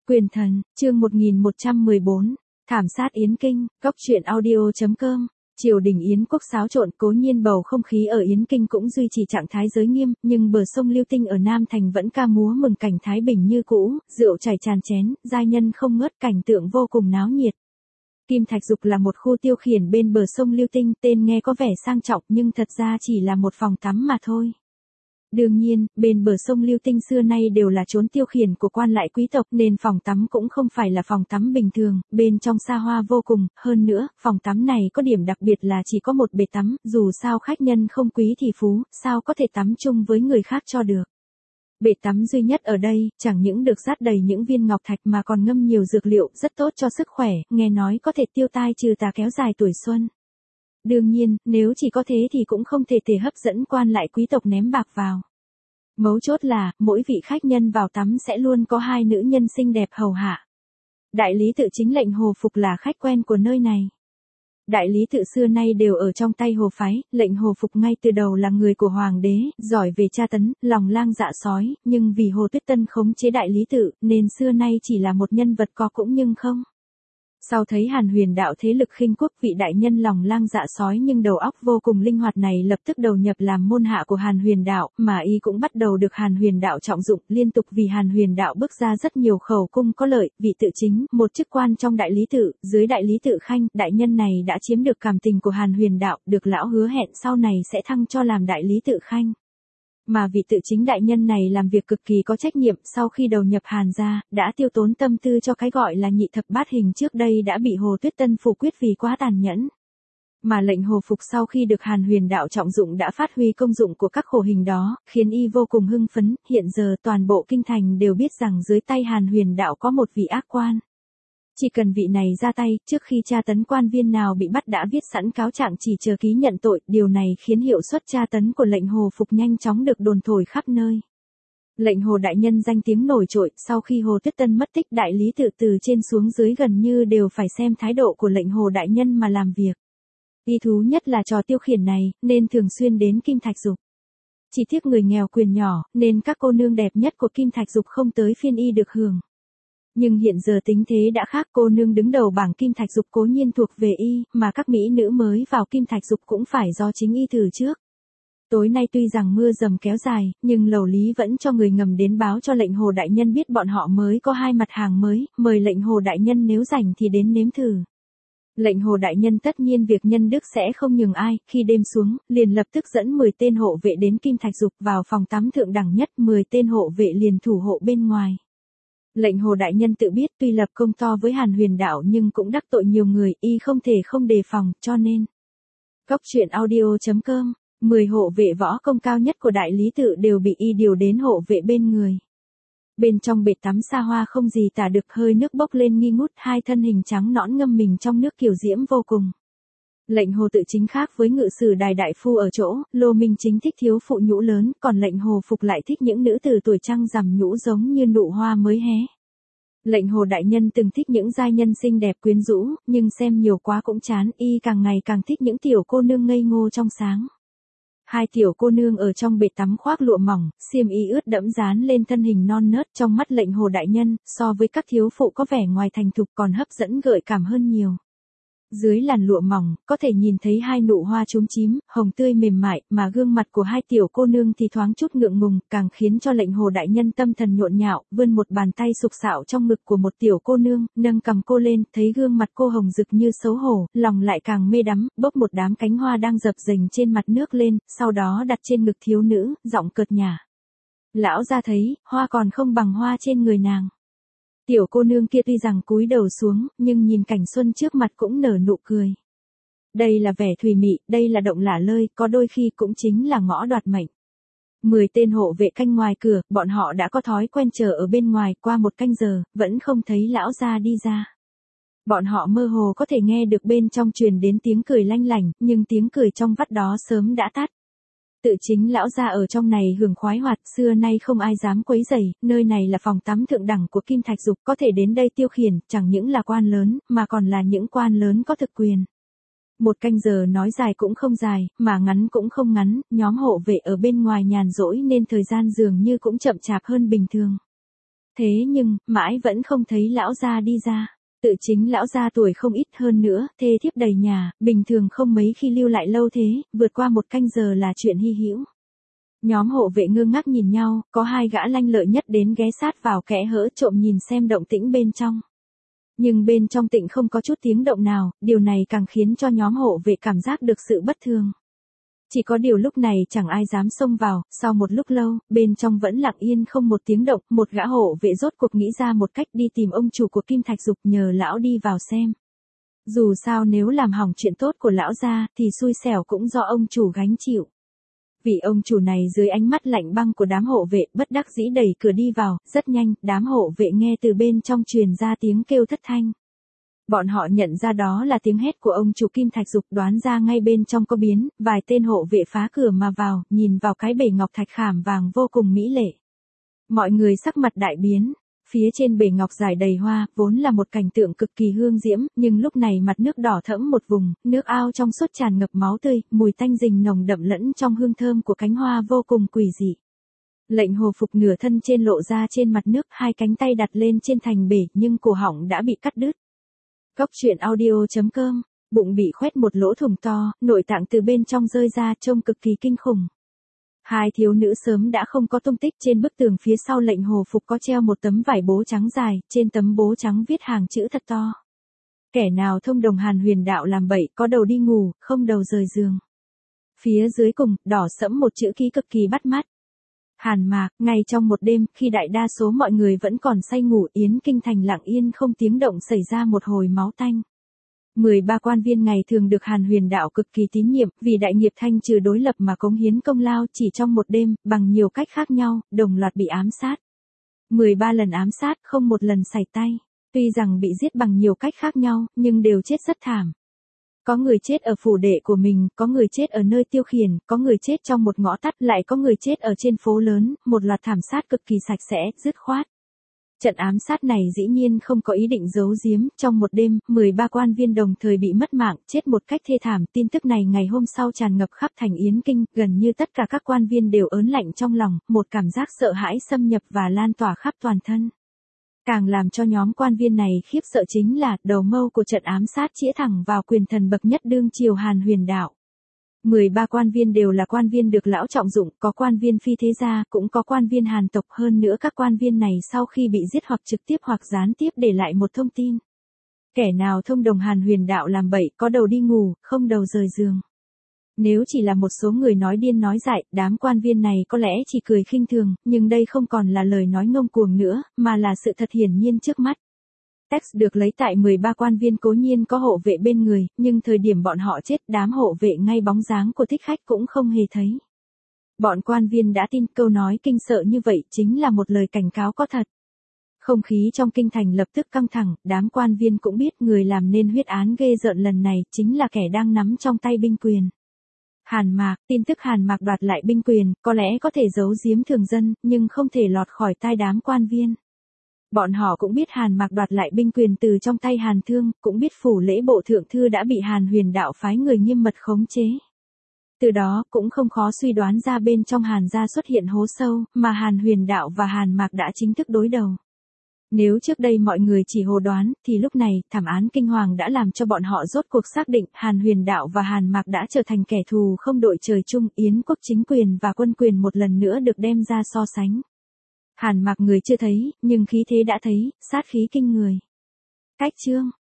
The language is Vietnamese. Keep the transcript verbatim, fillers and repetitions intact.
Quyền thần, chương một nghìn một trăm mười bốn, thảm sát Yến Kinh, góc truyện audio.com. Triều đình Yến quốc xáo trộn, cố nhiên bầu không khí ở Yến Kinh cũng duy trì trạng thái giới nghiêm, nhưng bờ sông Lưu Tinh ở Nam Thành vẫn ca múa mừng cảnh thái bình như cũ, rượu chảy tràn chén, giai nhân không ngớt, cảnh tượng vô cùng náo nhiệt. Kim Thạch Dục là một khu tiêu khiển bên bờ sông Lưu Tinh, tên nghe có vẻ sang trọng nhưng thật ra chỉ là một phòng tắm mà thôi. Đương nhiên, bên bờ sông Lưu Tinh xưa nay đều là trốn tiêu khiển của quan lại quý tộc nên phòng tắm cũng không phải là phòng tắm bình thường, bên trong xa hoa vô cùng, hơn nữa, phòng tắm này có điểm đặc biệt là chỉ có một bể tắm, dù sao khách nhân không quý thì phú, sao có thể tắm chung với người khác cho được. Bể tắm duy nhất ở đây, chẳng những được dát đầy những viên ngọc thạch mà còn ngâm nhiều dược liệu rất tốt cho sức khỏe, nghe nói có thể tiêu tai trừ tà kéo dài tuổi xuân. Đương nhiên, nếu chỉ có thế thì cũng không thể thể hấp dẫn quan lại quý tộc ném bạc vào. Mấu chốt là, mỗi vị khách nhân vào tắm sẽ luôn có hai nữ nhân xinh đẹp hầu hạ. Đại lý tự chính lệnh Hồ Phục là khách quen của nơi này. Đại lý tự xưa nay đều ở trong tay Hồ phái, lệnh Hồ Phục ngay từ đầu là người của hoàng đế, giỏi về tra tấn, lòng lang dạ sói, nhưng vì Hồ Tuyết Tân khống chế đại lý tự, nên xưa nay chỉ là một nhân vật có cũng nhưng không. Sau thấy Hàn Huyền Đạo thế lực khinh quốc, vị đại nhân lòng lang dạ sói nhưng đầu óc vô cùng linh hoạt này lập tức đầu nhập làm môn hạ của Hàn Huyền Đạo, mà y cũng bắt đầu được Hàn Huyền Đạo trọng dụng, liên tục vì Hàn Huyền Đạo bước ra rất nhiều khẩu cung có lợi, vị tự chính, một chức quan trong đại lý tự, dưới đại lý tự khanh, đại nhân này đã chiếm được cảm tình của Hàn Huyền Đạo, được lão hứa hẹn sau này sẽ thăng cho làm đại lý tự khanh. Mà vị tự chính đại nhân này làm việc cực kỳ có trách nhiệm, sau khi đầu nhập Hàn gia, đã tiêu tốn tâm tư cho cái gọi là nhị thập bát hình trước đây đã bị Hồ Tuyết Tân phủ quyết vì quá tàn nhẫn. Mà lệnh Hồ Phục sau khi được Hàn Huyền Đạo trọng dụng đã phát huy công dụng của các khổ hình đó, khiến y vô cùng hưng phấn, hiện giờ toàn bộ kinh thành đều biết rằng dưới tay Hàn Huyền Đạo có một vị ác quan. Chỉ cần vị này ra tay, trước khi tra tấn quan viên nào bị bắt đã viết sẵn cáo trạng chỉ chờ ký nhận tội, điều này khiến hiệu suất tra tấn của lệnh Hồ Phục nhanh chóng được đồn thổi khắp nơi. Lệnh Hồ đại nhân danh tiếng nổi trội, sau khi Hồ Tuyết Tân mất tích đại lý tự từ trên xuống dưới gần như đều phải xem thái độ của lệnh Hồ đại nhân mà làm việc. Y thú nhất là trò tiêu khiển này, nên thường xuyên đến Kim Thạch Dục. Chỉ tiếc người nghèo quyền nhỏ, nên các cô nương đẹp nhất của Kim Thạch Dục không tới phiên y được hưởng. Nhưng hiện giờ tính thế đã khác, cô nương đứng đầu bảng Kim Thạch Dục cố nhiên thuộc về y, mà các mỹ nữ mới vào Kim Thạch Dục cũng phải do chính y thử trước. Tối nay tuy rằng mưa dầm kéo dài, nhưng lầu lý vẫn cho người ngầm đến báo cho lệnh Hồ đại nhân biết bọn họ mới có hai mặt hàng mới, mời lệnh Hồ đại nhân nếu rảnh thì đến nếm thử. Lệnh Hồ đại nhân tất nhiên việc nhân đức sẽ không nhường ai, khi đêm xuống, liền lập tức dẫn mười tên hộ vệ đến Kim Thạch Dục vào phòng tắm thượng đẳng nhất, mười tên hộ vệ liền thủ hộ bên ngoài. Lệnh Hồ đại nhân tự biết tuy lập công to với Hàn Huyền Đạo nhưng cũng đắc tội nhiều người, y không thể không đề phòng, cho nên. Góc truyện audio.com, mười hộ vệ võ công cao nhất của đại lý tự đều bị y điều đến hộ vệ bên người. Bên trong bể tắm xa hoa không gì tả được, hơi nước bốc lên nghi ngút, hai thân hình trắng nõn ngâm mình trong nước kiều diễm vô cùng. Lệnh Hồ tự chính khác với ngự sử đài đại phu ở chỗ, Lô Minh chính thích thiếu phụ nhũ lớn, còn lệnh Hồ Phục lại thích những nữ tử tuổi trăng rằm nhũ giống như nụ hoa mới hé. Lệnh Hồ đại nhân từng thích những giai nhân xinh đẹp quyến rũ, nhưng xem nhiều quá cũng chán, y càng ngày càng thích những tiểu cô nương ngây ngô trong sáng. Hai tiểu cô nương ở trong bể tắm khoác lụa mỏng, xiêm y ướt đẫm dán lên thân hình non nớt, trong mắt lệnh Hồ đại nhân, so với các thiếu phụ có vẻ ngoài thành thục còn hấp dẫn gợi cảm hơn nhiều. Dưới làn lụa mỏng, có thể nhìn thấy hai nụ hoa chúm chím, hồng tươi mềm mại, mà gương mặt của hai tiểu cô nương thì thoáng chút ngượng ngùng, càng khiến cho lệnh Hồ đại nhân tâm thần nhộn nhạo, vươn một bàn tay sục sạo trong ngực của một tiểu cô nương, nâng cầm cô lên, thấy gương mặt cô hồng rực như xấu hổ, lòng lại càng mê đắm, bốc một đám cánh hoa đang dập dềnh trên mặt nước lên, sau đó đặt trên ngực thiếu nữ, giọng cợt nhả. Lão ra thấy, hoa còn không bằng hoa trên người nàng. Tiểu cô nương kia tuy rằng cúi đầu xuống, nhưng nhìn cảnh xuân trước mặt cũng nở nụ cười. Đây là vẻ thùy mị, đây là động lả lơi, có đôi khi cũng chính là ngõ đoạt mệnh. Mười tên hộ vệ canh ngoài cửa, bọn họ đã có thói quen chờ ở bên ngoài, qua một canh giờ, vẫn không thấy lão gia đi ra. Bọn họ mơ hồ có thể nghe được bên trong truyền đến tiếng cười lanh lảnh, nhưng tiếng cười trong vắt đó sớm đã tắt. Tự chính lão gia ở trong này hưởng khoái hoạt, xưa nay không ai dám quấy rầy, nơi này là phòng tắm thượng đẳng của Kim Thạch Dục, có thể đến đây tiêu khiển, chẳng những là quan lớn, mà còn là những quan lớn có thực quyền. Một canh giờ nói dài cũng không dài, mà ngắn cũng không ngắn, nhóm hộ vệ ở bên ngoài nhàn rỗi nên thời gian dường như cũng chậm chạp hơn bình thường. Thế nhưng, mãi vẫn không thấy lão gia đi ra. Tự chính lão gia tuổi không ít hơn nữa, thê thiếp đầy nhà, bình thường không mấy khi lưu lại lâu thế, vượt qua một canh giờ là chuyện hy hữu. Nhóm hộ vệ ngơ ngác nhìn nhau, có hai gã lanh lợi nhất đến ghé sát vào kẽ hở trộm nhìn xem động tĩnh bên trong. Nhưng bên trong tịnh không có chút tiếng động nào, điều này càng khiến cho nhóm hộ vệ cảm giác được sự bất thường. Chỉ có điều lúc này chẳng ai dám xông vào, sau một lúc lâu, bên trong vẫn lặng yên không một tiếng động, một gã hộ vệ rốt cuộc nghĩ ra một cách đi tìm ông chủ của Kim Thạch Dục nhờ lão đi vào xem. Dù sao nếu làm hỏng chuyện tốt của lão gia, thì xui xẻo cũng do ông chủ gánh chịu. Vị ông chủ này dưới ánh mắt lạnh băng của đám hộ vệ bất đắc dĩ đẩy cửa đi vào, rất nhanh, đám hộ vệ nghe từ bên trong truyền ra tiếng kêu thất thanh. Bọn họ nhận ra đó là tiếng hét của ông chủ Kim Thạch Dục, đoán ra ngay bên trong có biến, vài tên hộ vệ phá cửa mà vào, nhìn vào cái bể ngọc thạch khảm vàng vô cùng mỹ lệ. Mọi người sắc mặt đại biến, phía trên bể ngọc dài đầy hoa, vốn là một cảnh tượng cực kỳ hương diễm, nhưng lúc này mặt nước đỏ thẫm một vùng, nước ao trong suốt tràn ngập máu tươi, mùi tanh rình nồng đậm lẫn trong hương thơm của cánh hoa vô cùng quỷ dị. Lệnh Hồ Phục nửa thân trên lộ ra trên mặt nước, hai cánh tay đặt lên trên thành bể, nhưng cổ họng đã bị cắt đứt. Góc truyện audio chấm com, bụng bị khoét một lỗ thủng to, nội tạng từ bên trong rơi ra trông cực kỳ kinh khủng. Hai thiếu nữ sớm đã không có tung tích, trên bức tường phía sau Lệnh Hồ Phục có treo một tấm vải bố trắng dài, trên tấm bố trắng viết hàng chữ thật to. Kẻ nào thông đồng Hàn Huyền Đạo làm bậy, có đầu đi ngủ, không đầu rời giường. Phía dưới cùng, đỏ sẫm một chữ ký cực kỳ bắt mắt. Hàn Mạc, ngay trong một đêm, khi đại đa số mọi người vẫn còn say ngủ, Yến Kinh thành lặng yên không tiếng động xảy ra một hồi máu tanh. mười ba quan viên ngày thường được Hàn Huyền Đạo cực kỳ tín nhiệm, vì đại nghiệp thanh trừ đối lập mà cống hiến công lao, chỉ trong một đêm, bằng nhiều cách khác nhau, đồng loạt bị ám sát. mười ba lần ám sát, không một lần sảy tay. Tuy rằng bị giết bằng nhiều cách khác nhau, nhưng đều chết rất thảm. Có người chết ở phủ đệ của mình, có người chết ở nơi tiêu khiển, có người chết trong một ngõ tắt, lại có người chết ở trên phố lớn, một loạt thảm sát cực kỳ sạch sẽ, dứt khoát. Trận ám sát này dĩ nhiên không có ý định giấu giếm, trong một đêm, mười ba quan viên đồng thời bị mất mạng, chết một cách thê thảm. Tin tức này ngày hôm sau tràn ngập khắp thành Yến Kinh, gần như tất cả các quan viên đều ớn lạnh trong lòng, một cảm giác sợ hãi xâm nhập và lan tỏa khắp toàn thân. Càng làm cho nhóm quan viên này khiếp sợ chính là, đầu mâu của trận ám sát chĩa thẳng vào quyền thần bậc nhất đương triều Hàn Huyền Đạo. mười ba quan viên đều là quan viên được lão trọng dụng, có quan viên phi thế gia, cũng có quan viên Hàn tộc, hơn nữa các quan viên này sau khi bị giết hoặc trực tiếp hoặc gián tiếp để lại một thông tin. Kẻ nào thông đồng Hàn Huyền Đạo làm bậy, có đầu đi ngủ, không đầu rời giường. Nếu chỉ là một số người nói điên nói dại, đám quan viên này có lẽ chỉ cười khinh thường, nhưng đây không còn là lời nói ngông cuồng nữa, mà là sự thật hiển nhiên trước mắt. Text được lấy tại mười ba quan viên cố nhiên có hộ vệ bên người, nhưng thời điểm bọn họ chết, đám hộ vệ ngay bóng dáng của thích khách cũng không hề thấy. Bọn quan viên đã tin câu nói kinh sợ như vậy chính là một lời cảnh cáo có thật. Không khí trong kinh thành lập tức căng thẳng, đám quan viên cũng biết người làm nên huyết án ghê rợn lần này chính là kẻ đang nắm trong tay binh quyền. Hàn Mạc, tin tức Hàn Mạc đoạt lại binh quyền, có lẽ có thể giấu giếm thường dân, nhưng không thể lọt khỏi tai đám quan viên. Bọn họ cũng biết Hàn Mạc đoạt lại binh quyền từ trong tay Hàn Thương, cũng biết phủ lễ bộ thượng thư đã bị Hàn Huyền Đạo phái người nghiêm mật khống chế. Từ đó, cũng không khó suy đoán ra bên trong Hàn gia xuất hiện hố sâu, mà Hàn Huyền Đạo và Hàn Mạc đã chính thức đối đầu. Nếu trước đây mọi người chỉ hồ đoán, thì lúc này, thảm án kinh hoàng đã làm cho bọn họ rốt cuộc xác định, Hàn Huyền Đạo và Hàn Mạc đã trở thành kẻ thù không đội trời chung, Yến quốc chính quyền và quân quyền một lần nữa được đem ra so sánh. Hàn Mạc người chưa thấy, nhưng khí thế đã thấy, sát khí kinh người. Cách chương